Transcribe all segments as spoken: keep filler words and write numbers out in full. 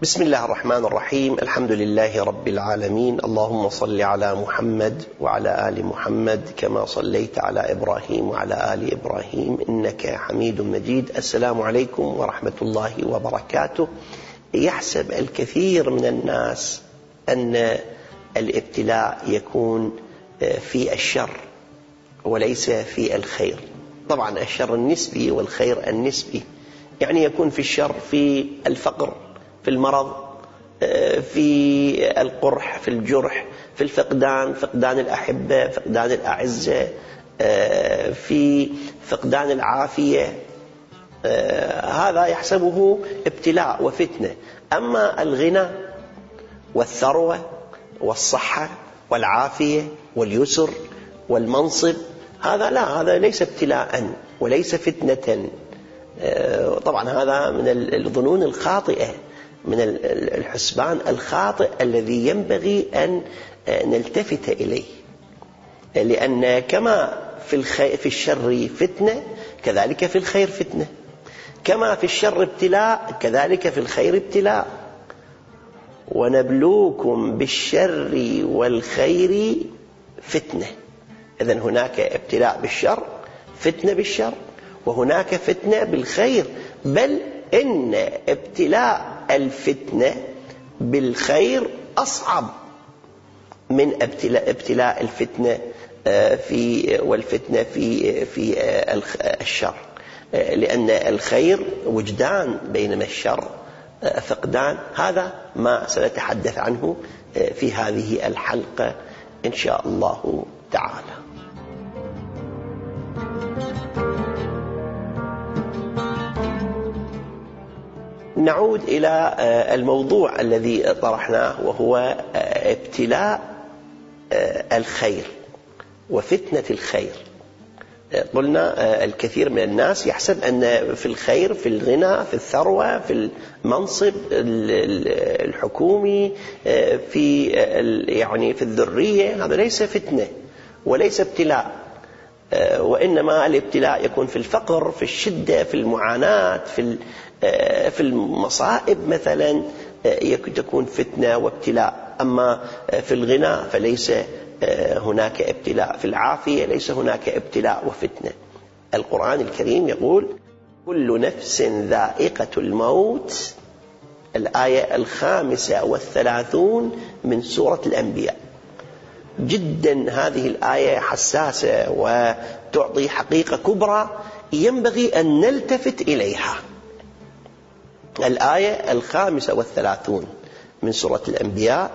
بسم الله الرحمن الرحيم. الحمد لله رب العالمين. اللهم صل على محمد وعلى آل محمد كما صليت على إبراهيم وعلى آل إبراهيم إنك حميد مجيد. السلام عليكم ورحمة الله وبركاته. يحسب الكثير من الناس أن الابتلاء يكون في الشر وليس في الخير. طبعا الشر النسبي والخير النسبي، يعني يكون في الشر في الفقر، في المرض، في القرح، في الجرح، في الفقدان، فقدان الأحبة، فقدان الأعزة، في فقدان العافية. هذا يحسبه ابتلاء وفتنة. أما الغنى والثروة والصحة والعافية واليسر والمنصب، هذا لا، هذا ليس ابتلاء وليس فتنة. طبعا هذا من الظنون الخاطئة، من الحسبان الخاطئ الذي ينبغي أن نلتفت إليه، لأن كما في الخير في الشر فتنة كذلك في الخير فتنة، كما في الشر ابتلاء كذلك في الخير ابتلاء. ونبلوكم بالشر والخير فتنة. إذن هناك ابتلاء بالشر، فتنة بالشر، وهناك فتنة بالخير. بل إن ابتلاء الفتنة بالخير أصعب من ابتلاء ابتلاء الفتنة في والفتنة في في الشر، لأن الخير وجدان بينما الشر فقدان. هذا ما سنتحدث عنه في هذه الحلقة إن شاء الله تعالى. نعود إلى الموضوع الذي طرحناه، وهو ابتلاء الخير وفتنة الخير. قلنا الكثير من الناس يحسب أن في الخير، في الغنى، في الثروة، في المنصب الحكومي، في يعني في الذرية، هذا ليس فتنة وليس ابتلاء، وإنما الابتلاء يكون في الفقر، في الشدة، في المعاناة، في في المصائب مثلا تكون فتنة وابتلاء. أما في الغنى فليس هناك ابتلاء، في العافية ليس هناك ابتلاء وفتنة. القرآن الكريم يقول: كل نفس ذائقة الموت، الآية الخامسة والثلاثون من سورة الأنبياء. جدا هذه الآية حساسة وتعطي حقيقة كبرى ينبغي أن نلتفت إليها. الآية الخامسة والثلاثون من سورة الأنبياء،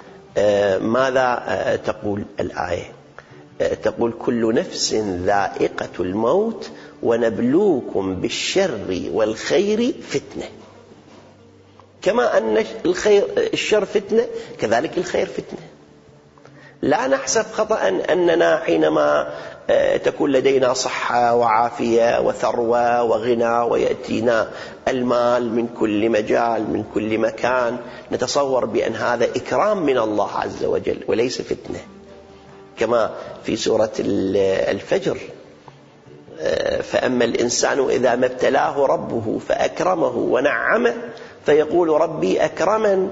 ماذا تقول الآية؟ تقول: كل نفس ذائقة الموت ونبلوكم بالشر والخير فتنة. كما أن الخير الشر فتنة كذلك الخير فتنة. لا نحسب خطأ أننا حينما تكون لدينا صحة وعافية وثروة وغنى ويأتينا المال من كل مجال من كل مكان نتصور بأن هذا إكرام من الله عز وجل وليس فتنة. كما في سورة الفجر: فأما الإنسان إذا ما ابتلاه ربه فأكرمه ونعمه فيقول ربي أكرمن،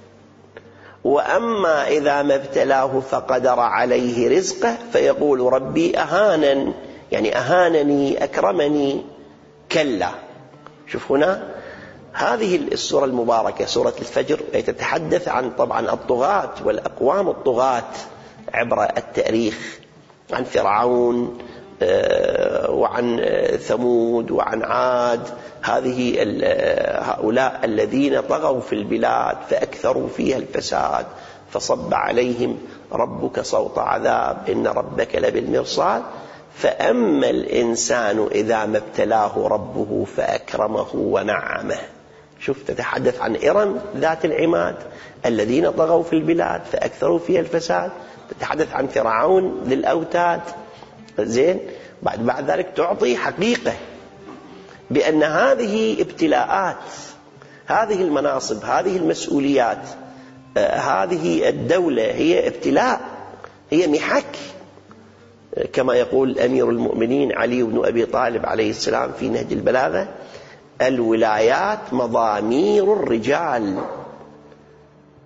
وأما إذا ما ابتلاه فقدر عليه رزقه فيقول ربي أهانن، يعني أهانني أكرمني. كلا. شوف هنا هذه السورة المباركة سورة الفجر تتحدث عن طبعا الطغاة والأقوام الطغاة عبر التاريخ، عن فرعون وعن ثمود وعن عاد. هذه هؤلاء الذين طغوا في البلاد فأكثروا فيها الفساد، فصب عليهم ربك صوت عذاب إن ربك لبالمرصاد. فأما الإنسان إذا ما ابتلاه ربه فأكرمه ونعمه. شوف، تتحدث عن إرم ذات العماد الذين طغوا في البلاد فأكثروا فيها الفساد. تتحدث عن فرعون للأوتاد. زين، بعد بعد ذلك تعطي حقيقة بأن هذه ابتلاءات، هذه المناصب، هذه المسؤوليات، هذه الدولة هي ابتلاء، هي محك. كما يقول أمير المؤمنين علي بن أبي طالب عليه السلام في نهج البلاغة: الولايات مضامير الرجال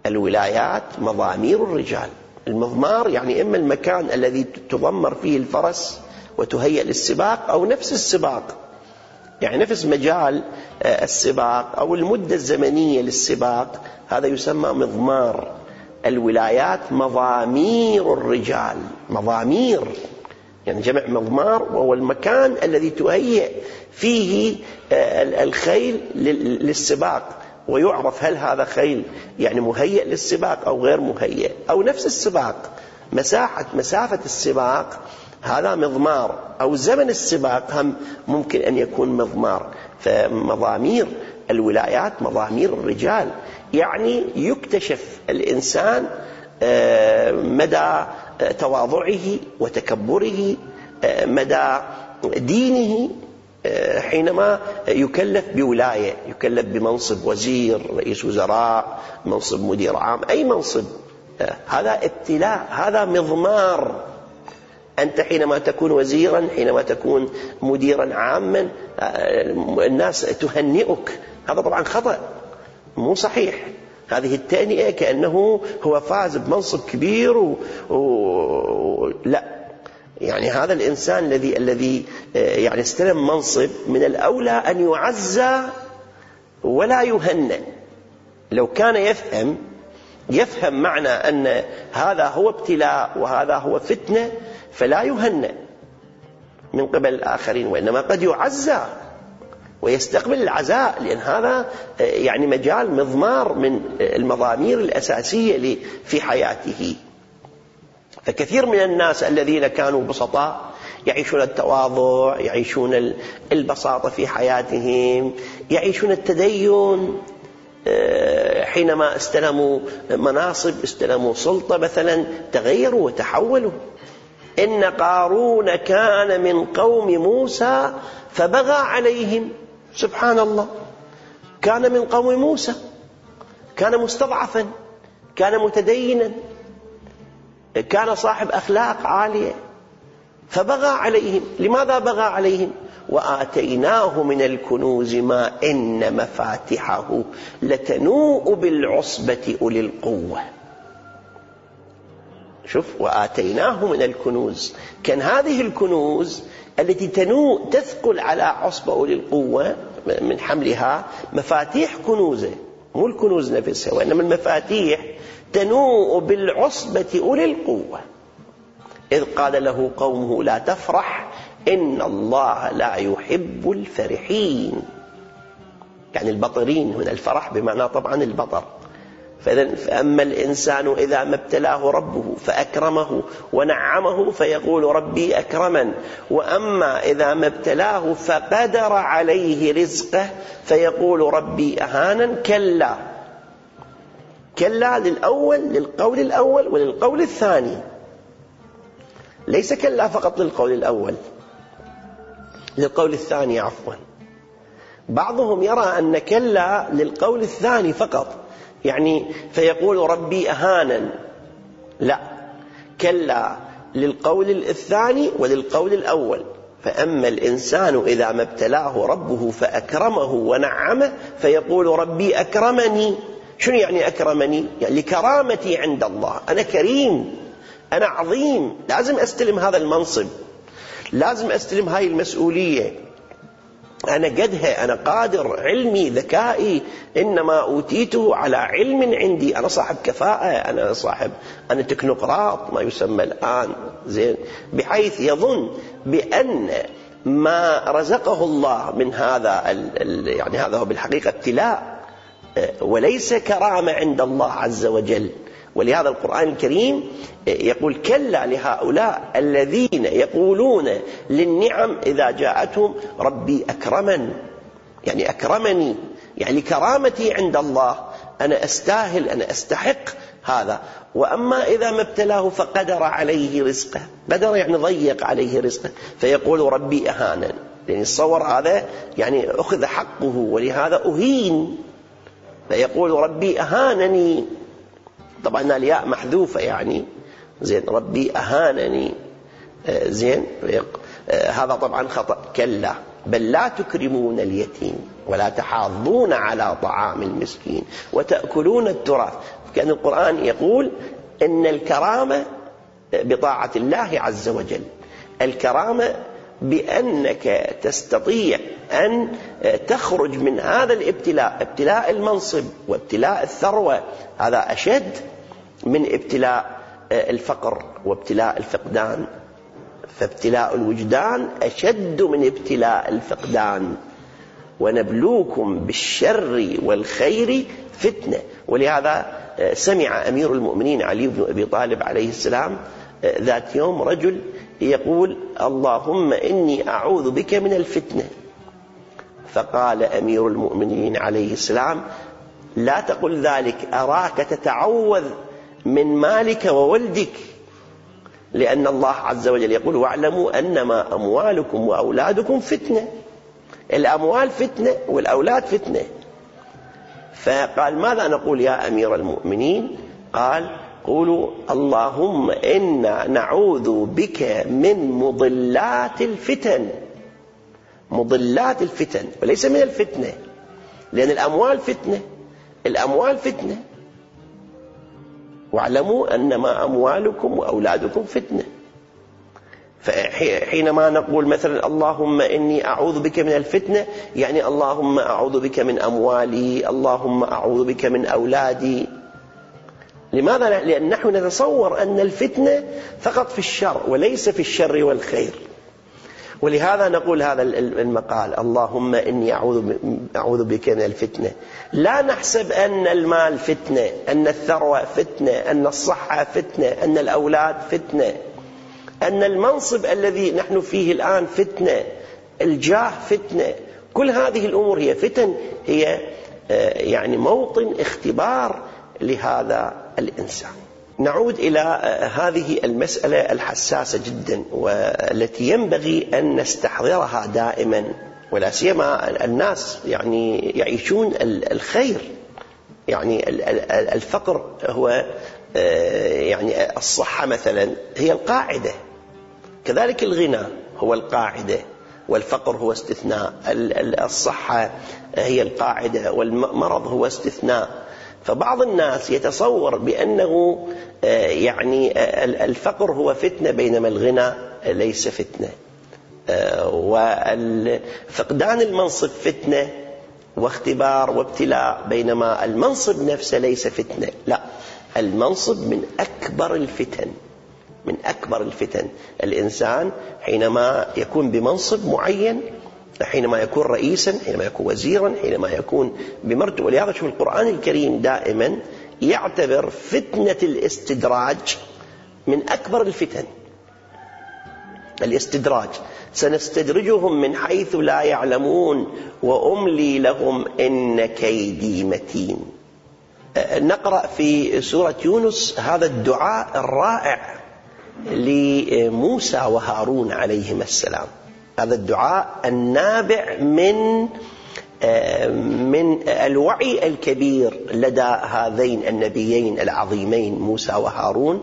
الولايات مضامير الرجال. المضمار يعني إما المكان الذي تضمر فيه الفرس وتهيأ للسباق، أو نفس السباق، يعني نفس مجال السباق أو المدة الزمنية للسباق، هذا يسمى مضمار. الولايات مضامير الرجال، مضامير يعني جمع مضمار، وهو المكان الذي تهيأ فيه الخيل للسباق، ويعرف هل هذا خيل يعني مهيئ للسباق أو غير مهيئ، أو نفس السباق، مساحة مسافة السباق هذا مضمار، أو زمن السباق هم ممكن أن يكون مضمار. فمضامير الولايات مضامير الرجال، يعني يكتشف الإنسان مدى تواضعه وتكبره، مدى دينه، حينما يكلف بولاية، يكلف بمنصب وزير، رئيس وزراء، منصب مدير عام، أي منصب، هذا ابتلاء، هذا مضمار. أنت حينما تكون وزيرا، حينما تكون مديرا عاما، الناس تهنئك، هذا طبعا خطأ، مو صحيح. هذه التهنئة كأنه هو فاز بمنصب كبير و... و... لا، يعني هذا الإنسان الذي الذي يعني استلم منصب من الأولى أن يعزى ولا يهنئ. لو كان يفهم يفهم معنى أن هذا هو ابتلاء وهذا هو فتنة، فلا يهنئ من قبل الآخرين، وإنما قد يعزى ويستقبل العزاء، لأن هذا يعني مجال مضمار من المضامير الأساسية في حياته. فكثير من الناس الذين كانوا بسطاء يعيشون التواضع، يعيشون البساطة في حياتهم، يعيشون التدين، حينما استلموا مناصب، استلموا سلطة مثلا، تغيروا وتحولوا. إن قارون كان من قوم موسى فبغى عليهم. سبحان الله، كان من قوم موسى، كان مستضعفا، كان متدينا، كان صاحب أخلاق عالية، فبغى عليهم. لماذا بغى عليهم؟ وآتيناه من الكنوز ما إن مفاتحه لتنوء بالعصبة أولي القوة. شوف، وآتيناه من الكنوز، كان هذه الكنوز التي تنوء تثقل على عصبة أولي القوة من حملها، مفاتيح كنوزه، مو الكنوز نفسها، وإنما المفاتيح تنوء بالعصبة أولي القوة. إذ قال له قومه لا تفرح إن الله لا يحب الفرحين، يعني البطرين، من الفرح بمعنى طبعا البطر. فأما الإنسان إذا ما ابتلاه ربه فأكرمه ونعمه فيقول ربي أكرمن، وأما إذا ما ابتلاه فقدر عليه رزقه فيقول ربي أهانن. كلا، كلا للأول، للقول الأول وللقول الثاني، ليس كلا فقط للقول الأول، للقول الثاني عفوا. بعضهم يرى أن كلا للقول الثاني فقط، يعني فيقول ربي أهانا. لا، كلا للقول الثاني وللقول الأول. فأما الإنسان إذا ما ابتلاه ربه فأكرمه ونعمه فيقول ربي أكرمني. شنو يعني أكرمني؟ يعني لكرامتي عند الله، أنا كريم، أنا عظيم، لازم أستلم هذا المنصب، لازم أستلم هاي المسؤولية، أنا قدها، أنا قادر، علمي، ذكائي إنما أوتيته على علم عندي، أنا صاحب كفاءة، أنا صاحب، أنا تكنوقراط ما يسمى الآن، زين، بحيث يظن بأن ما رزقه الله من هذا يعني هذا هو بالحقيقة ابتلاء وليس كرامة عند الله عز وجل. ولهذا القرآن الكريم يقول كلا لهؤلاء الذين يقولون للنعم إذا جاءتهم ربي أكرمن، يعني أكرمني، يعني كرامتي عند الله، أنا أستاهل، أنا أستحق هذا. وأما إذا ما ابتلاه فقدر عليه رزقه، قدر يعني ضيق عليه رزقه، فيقول ربي أهانا، يعني الصور هذا يعني أخذ حقه ولهذا أهين، فيقول ربي أهانني. طبعا الياء محذوفة يعني، زين، ربي أهانني، زين، هذا طبعا خطأ. كلا بل لا تكرمون اليتيم ولا تحاضون على طعام المسكين وتأكلون التراث. كأن القرآن يقول إن الكرامة بطاعة الله عز وجل، الكرامة بأنك تستطيع أن تخرج من هذا الابتلاء، ابتلاء المنصب وابتلاء الثروة، هذا أشد من ابتلاء الفقر وابتلاء الفقدان، فابتلاء الوجدان أشد من ابتلاء الفقدان. ونبلوكم بالشر والخير فتنة. ولهذا سمع أمير المؤمنين علي بن أبي طالب عليه السلام ذات يوم رجل يقول: اللهم إني أعوذ بك من الفتنة. فقال أمير المؤمنين عليه السلام: لا تقل ذلك، أراك تتعوذ من مالك وولدك، لأن الله عز وجل يقول: واعلموا أنما أموالكم وأولادكم فتنة. الأموال فتنة والأولاد فتنة. فقال: ماذا نقول يا أمير المؤمنين؟ قال: قولوا اللهم إنا نعوذ بك من مضلات الفتن. مضلات الفتن وليس من الفتنة، لأن الأموال فتنة، الأموال فتنة. واعلموا أنما أموالكم وأولادكم فتنة. فحينما نقول مثلا اللهم إني أعوذ بك من الفتنة، يعني اللهم أعوذ بك من أموالي، اللهم أعوذ بك من أولادي. لماذا؟ لأن نحن نتصور أن الفتنة فقط في الشر وليس في الشر والخير. ولهذا نقول هذا المقال: اللهم إني أعوذ بك من الفتنة. لا نحسب أن المال فتنة، أن الثروة فتنة، أن الصحة فتنة، أن الأولاد فتنة، أن المنصب الذي نحن فيه الآن فتنة، الجاه فتنة. كل هذه الأمور هي فتن، هي يعني موطن اختبار لهذا الإنسان. نعود إلى هذه المسألة الحساسة جدا والتي ينبغي أن نستحضرها دائما، ولا سيما الناس يعني يعيشون الخير. يعني الفقر هو يعني الصحة مثلا هي القاعدة، كذلك الغنى هو القاعدة والفقر هو استثناء، الصحة هي القاعدة والمرض هو استثناء. فبعض الناس يتصور بأنه يعني الفقر هو فتنة بينما الغنى ليس فتنة، وفقدان المنصب فتنة واختبار وابتلاء بينما المنصب نفسه ليس فتنة. لا، المنصب من أكبر الفتن، من أكبر الفتن. الإنسان حينما يكون بمنصب معين، حينما يكون رئيسا، حينما يكون وزيرا، حينما يكون بمرتبة. ولهذا شوف القرآن الكريم دائما يعتبر فتنة الاستدراج من أكبر الفتن. الاستدراج: سنستدرجهم من حيث لا يعلمون وأملي لهم إن كيدي متين. نقرأ في سورة يونس هذا الدعاء الرائع لموسى وهارون عليهما السلام، هذا الدعاء النابع من من الوعي الكبير لدى هذين النبيين العظيمين موسى وهارون،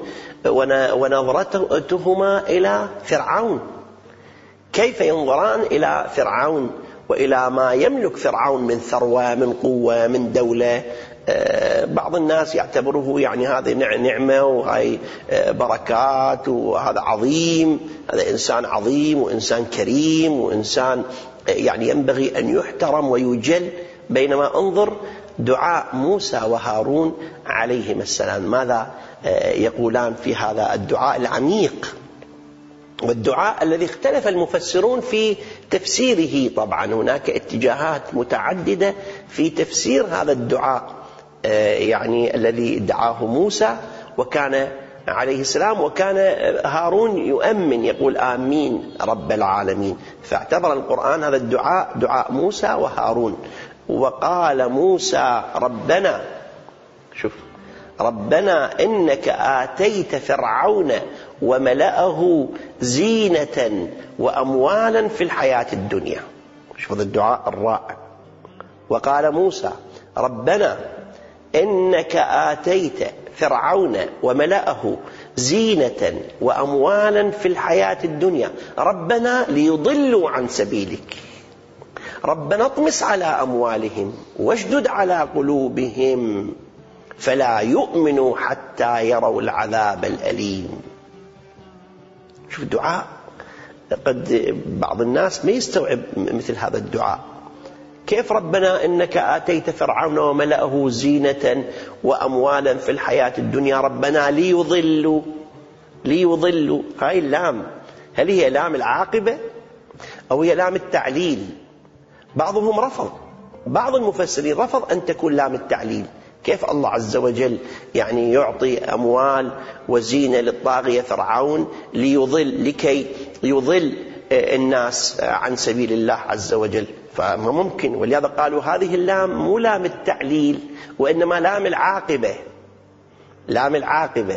ونظرتهما إلى فرعون. كيف ينظران إلى فرعون وإلى ما يملك فرعون من ثروة، من قوة، من دولة. بعض الناس يعتبره يعني هذه نعمة وهي بركات وهذا عظيم، هذا إنسان عظيم وإنسان كريم وإنسان يعني ينبغي أن يحترم ويجل. بينما انظر دعاء موسى وهارون عليهما السلام، ماذا يقولان في هذا الدعاء العميق، والدعاء الذي اختلف المفسرون في تفسيره. طبعا هناك اتجاهات متعددة في تفسير هذا الدعاء يعني الذي دعاه موسى وكان عليه السلام، وكان هارون يؤمن يقول آمين رب العالمين. فاعتبر القرآن هذا الدعاء دعاء موسى وهارون. وقال موسى ربنا، شوف، ربنا إنك آتيت فرعون وملأه زينة وأموالا في الحياة الدنيا. شوف هذا الدعاء الرائع. وقال موسى ربنا إنك آتيت فرعون وملأه زينة وأموالا في الحياة الدنيا ربنا ليضلوا عن سبيلك ربنا اطمس على أموالهم واشدد على قلوبهم فلا يؤمنوا حتى يروا العذاب الأليم. شوف الدعاء، قد بعض الناس ما يستوعب مثل هذا الدعاء. كيف ربنا إنك آتيت فرعون وملأه زينة وأموالا في الحياة الدنيا ربنا ليضلوا ليضلوا. هاي اللام هل هي لام العاقبة أو هي لام التعليل؟ بعضهم رفض، بعض المفسرين رفض أن تكون لام التعليل. كيف الله عز وجل يعني يعطي أموال وزينة للطاغية فرعون ليضل لكي يضل الناس عن سبيل الله عز وجل؟ فما ممكن. ولهذا قالوا هذه اللام مو لام التعليل وإنما لام العاقبة، لام العاقبة.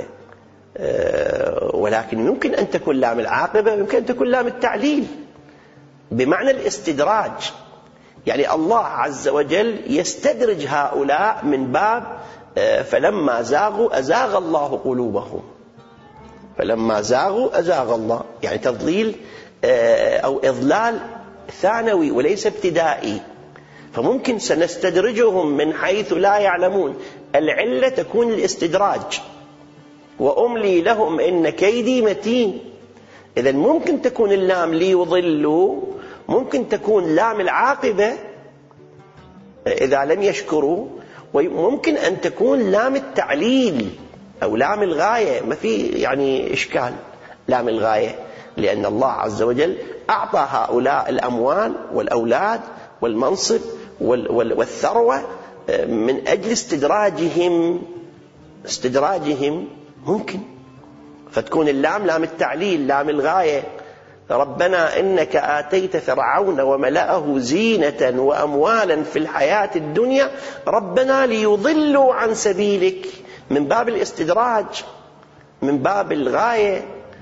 ولكن يمكن أن تكون لام العاقبة، يمكن أن تكون لام التعليل بمعنى الاستدراج. يعني الله عز وجل يستدرج هؤلاء من باب فلما زاغوا أزاغ الله قلوبهم، فلما زاغوا أزاغ الله، يعني تضليل أو إضلال ثانوي وليس ابتدائي. فممكن سنستدرجهم من حيث لا يعلمون، العلة تكون الاستدراج، وأملي لهم إن كيدي متين. إذن ممكن تكون اللام ليضلوا، ممكن تكون لام العاقبة إذا لم يشكروا، وممكن أن تكون لام التعليل أو لام الغاية. ما في يعني إشكال لام الغاية، لأن الله عز وجل أعطى هؤلاء الأموال والأولاد والمنصب والثروة من أجل استدراجهم استدراجهم ممكن. فتكون اللام لام التعليل، لام الغاية. ربنا إنك آتيت فرعون وملأه زينة وأموالا في الحياة الدنيا ربنا ليضلوا عن سبيلك، من باب الاستدراج، من باب الغاية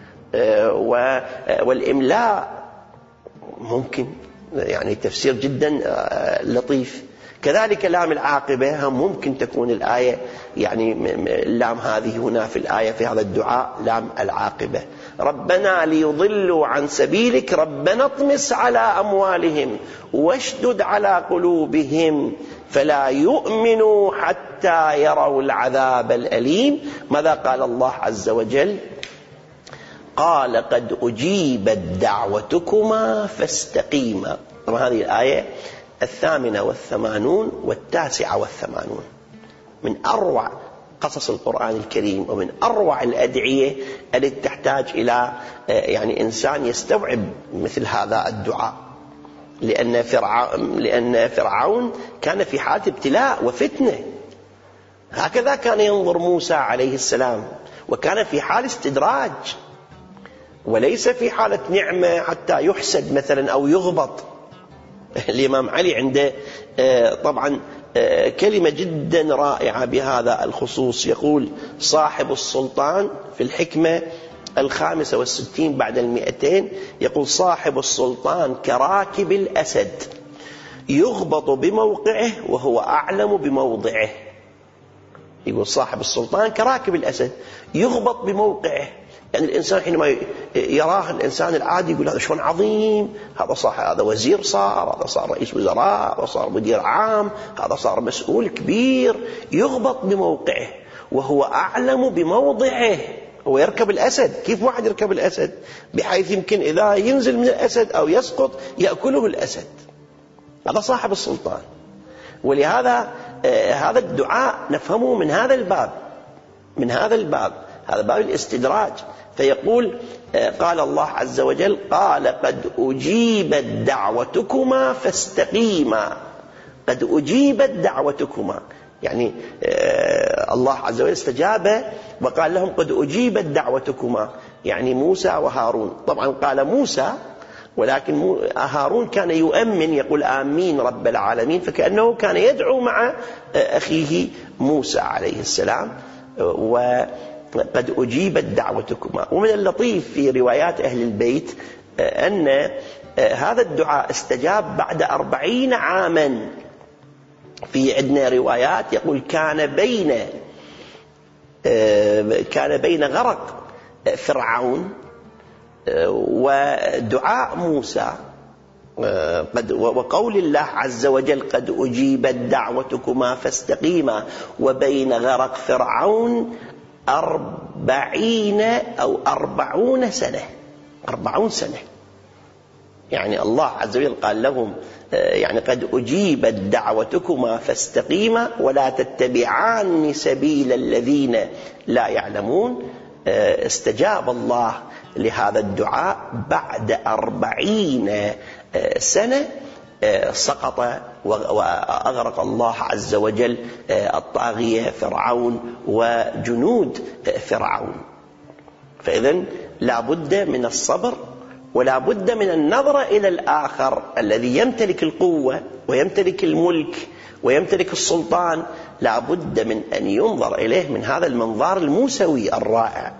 والإملاء. ممكن يعني تفسير جدا لطيف. كذلك لام العاقبة هم ممكن تكون الآية، يعني اللام هذه هنا في الآية في هذا الدعاء لام العاقبة. ربنا ليضلوا عن سبيلك ربنا اطمس على أموالهم واشدد على قلوبهم فلا يؤمنوا حتى يروا العذاب الأليم. ماذا قال الله عز وجل؟ قال قد أجيبت دعوتكما فاستقيما. طبعا هذه الآية الثامنة والثمانون والتاسعة والثمانون من أروع قصص القرآن الكريم، ومن أروع الأدعية التي تحتاج إلى يعني إنسان يستوعب مثل هذا الدعاء. لأن فرعون, لأن فرعون كان في حالة ابتلاء وفتنة، هكذا كان ينظر موسى عليه السلام، وكان في حال استدراج وليس في حالة نعمة حتى يحسد مثلا أو يغبط. الإمام علي عنده طبعا كلمة جدا رائعة بهذا الخصوص، يقول صاحب السلطان في الحكمة الخامسة والستين بعد المئتين، يقول صاحب السلطان كراكب الأسد يغبط بموقعه وهو أعلم بموضعه. يقول صاحب السلطان كراكب الأسد يغبط بموقعه، يعني الإنسان حينما يراه الإنسان العادي يقول هذا شلون عظيم، هذا صار هذا وزير، صار هذا صار رئيس وزراء، هذا صار مدير عام، هذا صار مسؤول كبير. يغبط بموقعه وهو أعلم بموضعه. هو يركب الأسد. كيف واحد يركب الأسد؟ بحيث يمكن إذا ينزل من الأسد أو يسقط يأكله الأسد. هذا صاحب السلطان. ولهذا آه هذا الدعاء نفهمه من هذا الباب، من هذا الباب، هذا باب الاستدراج. فيقول قال الله عز وجل قال قد أجيبت دعوتكما فاستقيما. قد أجيبت دعوتكما، يعني الله عز وجل استجاب وقال لهم قد أجيبت دعوتكما، يعني موسى وهارون. طبعا قال موسى، ولكن هارون كان يؤمن يقول آمين رب العالمين، فكأنه كان يدعو مع أخيه موسى عليه السلام. و قد أجيبت دعوتكما. ومن اللطيف في روايات أهل البيت أن هذا الدعاء استجاب بعد أربعين عاما. في عندنا روايات يقول كان بين كان بين غرق فرعون ودعاء موسى قد وقول الله عز وجل قد أجيبت دعوتكما فاستقيما، وبين غرق فرعون أربعين أو أربعون سنة أربعون سنة. يعني الله عز وجل قال لهم يعني قد أجيبت دعوتكما فاستقيما ولا تتبعان سبيل الذين لا يعلمون. استجاب الله لهذا الدعاء بعد أربعين سنة. سقط وأغرق الله عز وجل الطاغية فرعون وجنود فرعون. فإذن لا بد من الصبر ولا بد من النظر إلى الآخر الذي يمتلك القوة ويمتلك الملك ويمتلك السلطان. لا بد من أن ينظر إليه من هذا المنظار الموسوي الرائع.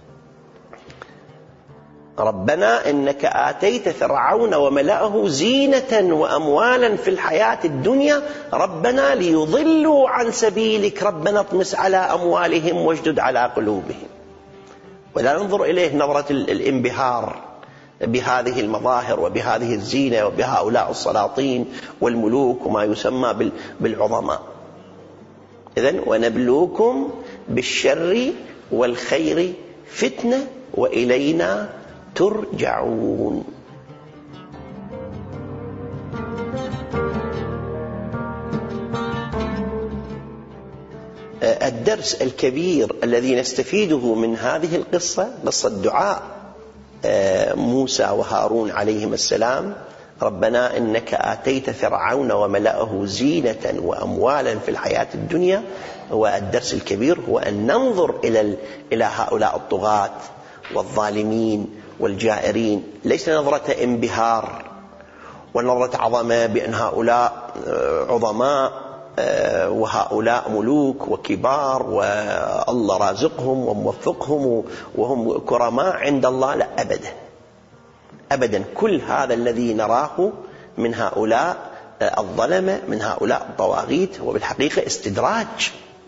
ربنا إنك آتيت فرعون وملأه زينة وأموالا في الحياة الدنيا ربنا ليضلوا عن سبيلك ربنا اطمس على أموالهم واشدد على قلوبهم. ولا ننظر إليه نظرة الانبهار بهذه المظاهر وبهذه الزينة وبهؤلاء السلاطين والملوك وما يسمى بالعظماء. إذن ونبلوكم بالشر والخير فتنة وإلينا ترجعون. الدرس الكبير الذي نستفيده من هذه القصة قصة دعاء موسى وهارون عليهما السلام ربنا إنك آتيت فرعون وملأه زينة وأموالا في الحياة الدنيا. والدرس الكبير هو أن ننظر إلى إلى هؤلاء الطغاة والظالمين والجائرين ليس نظرة انبهار ونظرة عظمة بأن هؤلاء عظماء وهؤلاء ملوك وكبار والله رازقهم وموفقهم وهم كرماء عند الله. لا أبدا أبدا. كل هذا الذي نراه من هؤلاء الظلمة من هؤلاء الطواغيت هو بالحقيقة استدراج.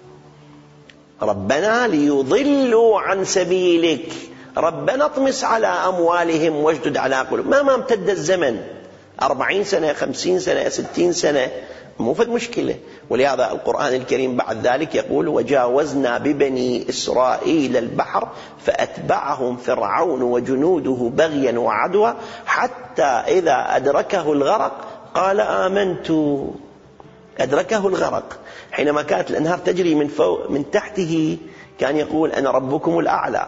ربنا ليضلوا عن سبيلك ربنا اطمس على أموالهم واشدد على قلوبهم. ما ما امتد الزمن أربعين سنة خمسين سنة ستين سنة مو فد مشكلة. ولهذا القرآن الكريم بعد ذلك يقول وجاوزنا ببني إسرائيل البحر فأتبعهم فرعون وجنوده بغيا وعدوا حتى إذا أدركه الغرق قال آمنت. أدركه الغرق حينما كانت الأنهار تجري من فوق من تحته كان يقول أنا ربكم الأعلى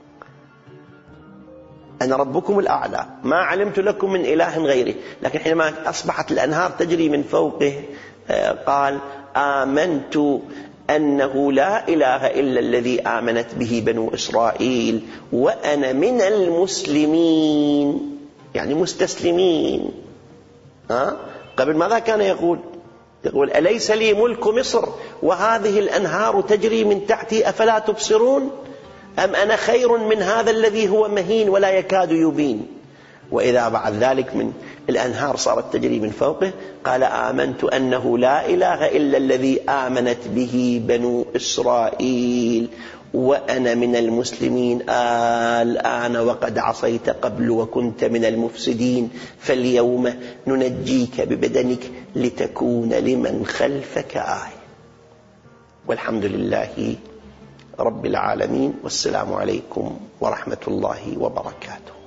أنا ربكم الأعلى ما علمت لكم من إله غيري. لكن حينما أصبحت الأنهار تجري من فوقه قال آمنت أنه لا إله إلا الذي آمنت به بنو إسرائيل وأنا من المسلمين يعني مستسلمين. ها؟ قبل ماذا كان يقول؟ يقول أليس لي ملك مصر وهذه الأنهار تجري من تحتي أفلا تبصرون أم أنا خير من هذا الذي هو مهين ولا يكاد يبين. وإذا بعد ذلك من الأنهار صارت تجري من فوقه قال آمنت أنه لا إله إلا الذي آمنت به بنو إسرائيل وأنا من المسلمين. الآن وقد عصيت قبل وكنت من المفسدين فاليوم ننجيك ببدنك لتكون لمن خلفك آية. والحمد لله رب العالمين والسلام عليكم ورحمة الله وبركاته.